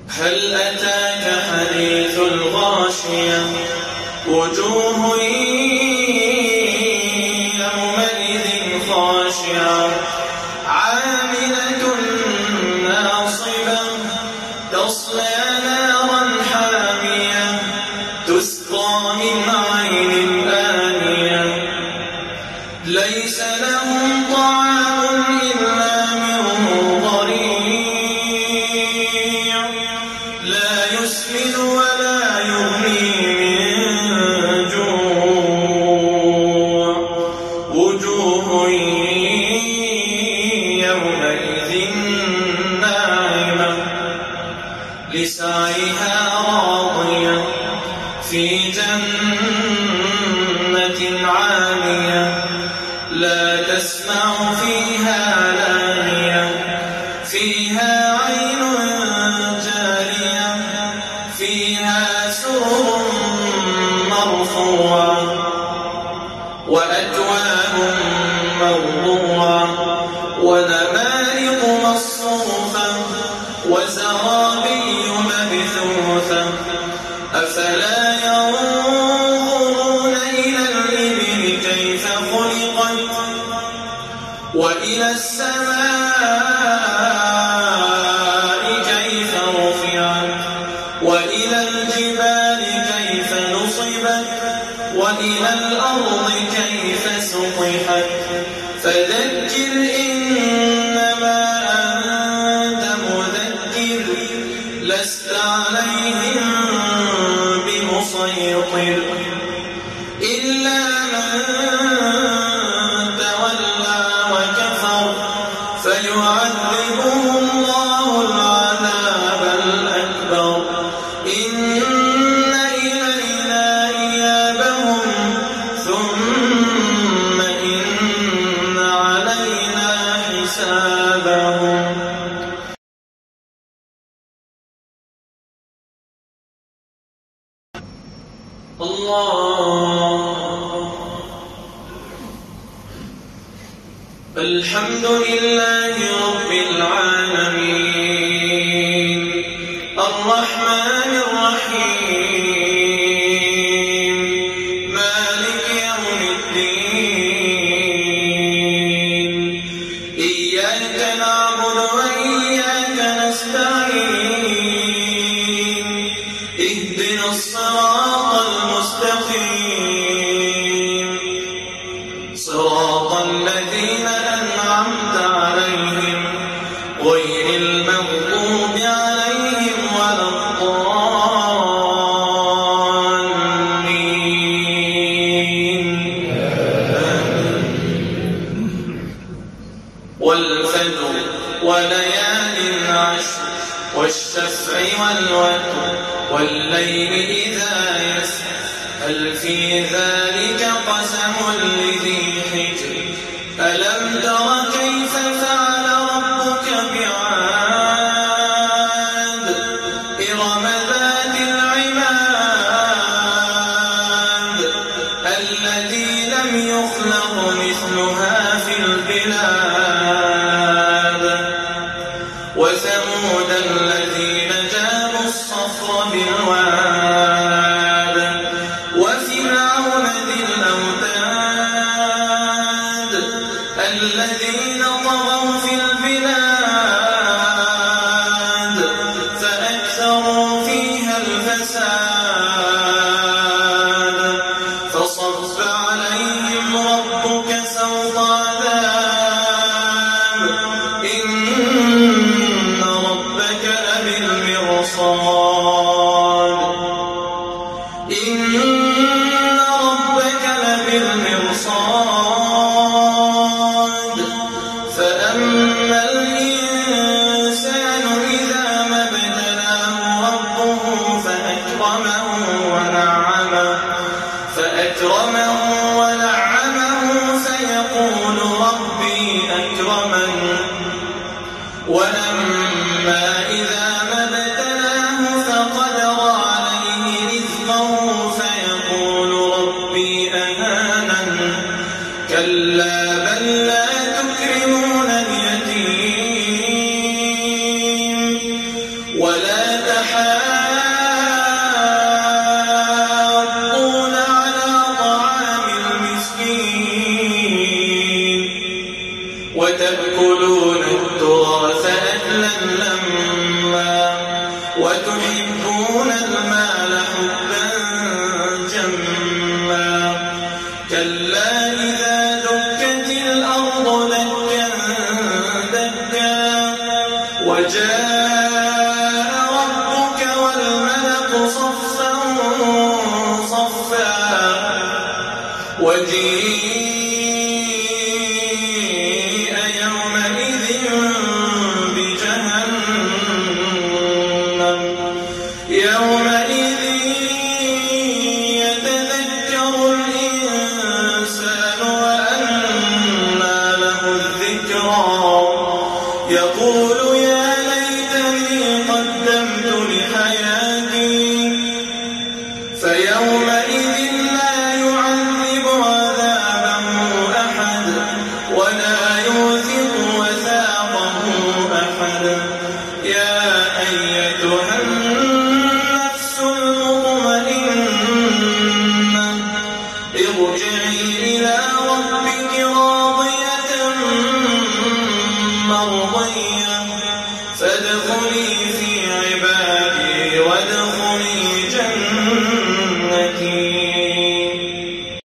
هل أتاك حديث الغاشية وجوه يومئذ خاشعة عاملة ناصبة تصلى نارا حامية تسقى من عين آنية ليس لهم طعام إلا من ضريع لا يسمن ولا يغني من جوع وجوه يومئذ ناعمة لسعيها راضية في جنة عالية لا تسمع فيها لاغية فيها عين جارية فيها سرر مرفوعة وأكواب موضوعة ونمارق مصفوفة وزرابي مبثوثة أفلا ينظرون إلى الإبل كيف خلقت وإلى السماء كيف رفعت وإلى الجبال كيف نصبت وإلى الأرض كيف سطحت فذكر إنما أنت مذكر لست عليهم بمسيطر إلا من تولى وكفر فيعذبه الله العذاب الأكبر إن إلينا إيابهم ثم إن علينا حسابهم الله الحمد لله رب العالمين الرحمن الرحيم مالك يوم الدين إياك نعبد وإياك نستعين اهدنا الصراط المستقيم صراط الذين أنعمت عليهم غير المغضوب عليهم ولا الضالين والفجر وليال عشر والشفع والوتر والليل إذا يسر هل في ذلك قسم لذي حجر ألم تر كيف فعل ربك بعاد إرم ذات العماد التي لم يخلق مثلها في البلاد وثمود الذين جابوا الصخر بالواد وفرعون ذي الأوتاد الذين طغوا في البلاد فأكثروا فيها الفساد فصب عليهم ربك سوط عذاب إن ربك لبالمرصاد إن ربك لبالمرصاد فأما الإنسان إذا ما ابتلاه ربه فأكرمه فيقول ربي أكرمن وأما إذا ما ابتلاه تحاضون على طعام المسكين وتأكلون التراث أكلا لما وتحبون المال حبا جما كلا إذا دكت الأرض دكا دكا وجاء ربك والملك صفا صفا وجيء يومئذ بجهنم يومئذ يتذكر الإنسان وأنى له الذكرى يقول يا ليتني قدمت لحياتي فيومئذ لا يعذب عذابه أحد ولا يوثق وثاقه أحد يا أيتها النفس المطمئنة ارجعي إلى ربك راضية مرضية